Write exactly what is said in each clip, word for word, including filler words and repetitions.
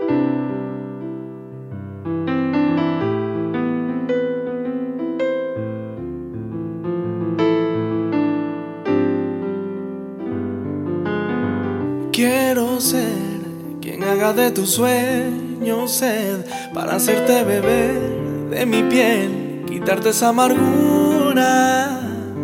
Quiero ser quien haga de tus sueños sed, para hacerte beber de mi piel, quitarte esa amargura.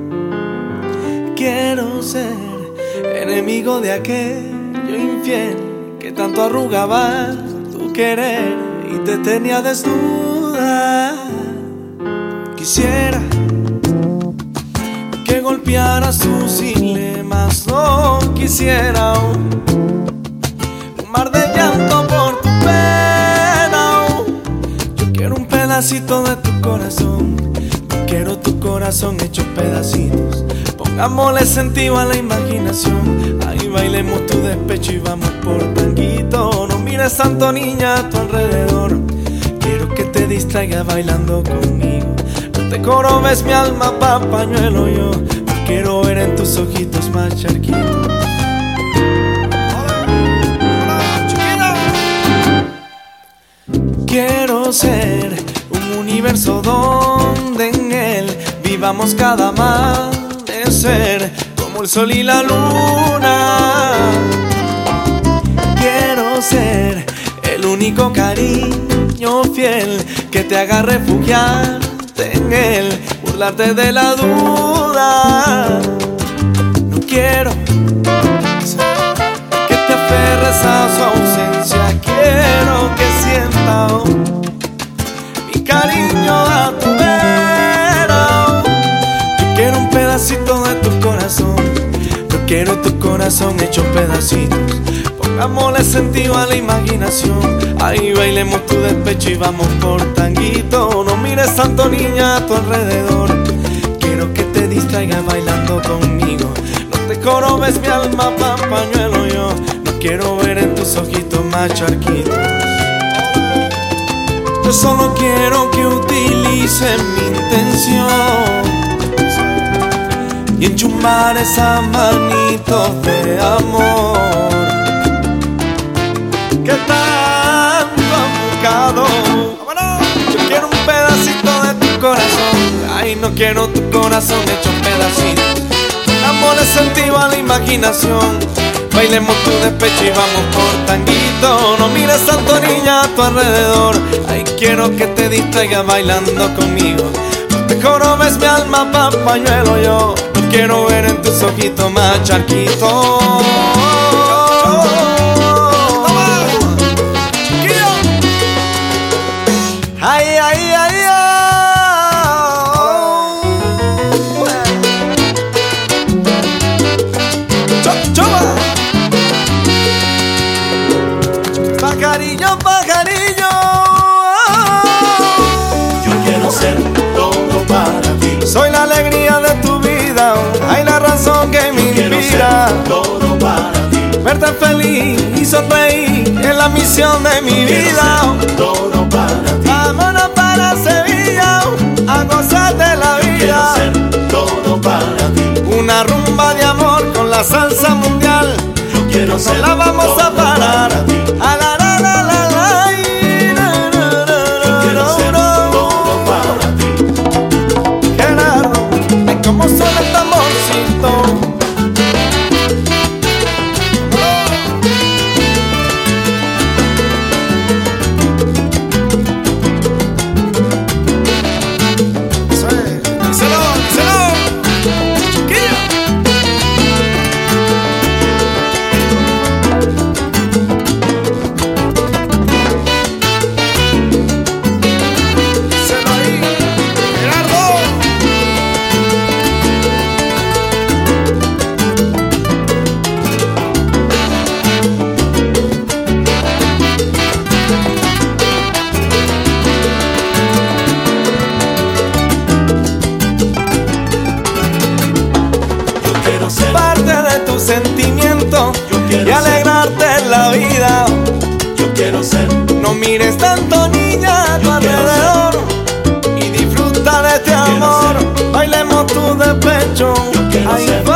Quiero ser enemigo de aquello infiel que tanto arrugaba tu querer y te tenía desnuda. Quisiera que golpearas tus dilemas, no quisiera un, un mar de llanto por tu pena. Yo quiero un pedacito de tu corazón, yo quiero tu corazón hecho pedacitos. Pongámosle sentido a la imaginación, ahí bailemos tu despecho y vamos por tanguito. No mires tanto, niña, a tu alrededor, quiero que te distraigas bailando conmigo. No te corobes mi alma, pa' pañuelo yo, quiero ver en tus ojitos más charquitos. Quiero ser un universo donde en él vivamos cada amanecer como el sol y la luna. Quiero ser el único cariño fiel que te haga refugiarte en él, burlarte de la duda. No quiero que te aferres a su ausencia, quiero que sienta oh, mi cariño a tu vera. Yo quiero un pedacito de tu corazón, yo quiero tu corazón hecho pedacitos. Pongámosle sentido a la imaginación, ahí bailemos tu despecho y vamos por tanguito. No mires tanto, niña, a tu alrededor, quiero que te distraigas bailando conmigo. No te corobes mi alma, pa' pañuelo yo, no quiero ver en tus ojitos más charquitos. Yo solo quiero que utilices mi intención y enchumar esa manito de amor que tanto han buscado. Yo quiero un pedacito de tu corazón, ay, no quiero tu corazón hecho pedacitos. Dámosle sentido a la imaginación, bailemos tu despecho y vamos por tanguito. No mires tanto, niña, a tu alrededor, ay, quiero que te distraigas bailando conmigo. No te corobes mi alma, pa' pañuelo yo, no quiero ver en tus ojitos más charquitos. Ay, ay, ay, ay. Pajarillo, pajarillo, yo quiero ser todo para ti. Soy la alegría de tu vida, hay la razón que me inspira. Todo para ti. Verte feliz y sonreír es la misión de mi vida. Todo para ti. Vámonos para Sevilla a gozar de la vida. Quiero ser todo para ti. Una rumba de amor con la salsa mundial. Yo quiero ser no la vamos a parar. A la la la la la. Yo quiero ser todo para ti. Gerardo, ay, cómo suena el tamborcito. Sentimiento y alegrarte la vida. Yo quiero ser. No mires tanto, niña, a tu alrededor y disfruta de este amor. Bailemos tu despecho, ahí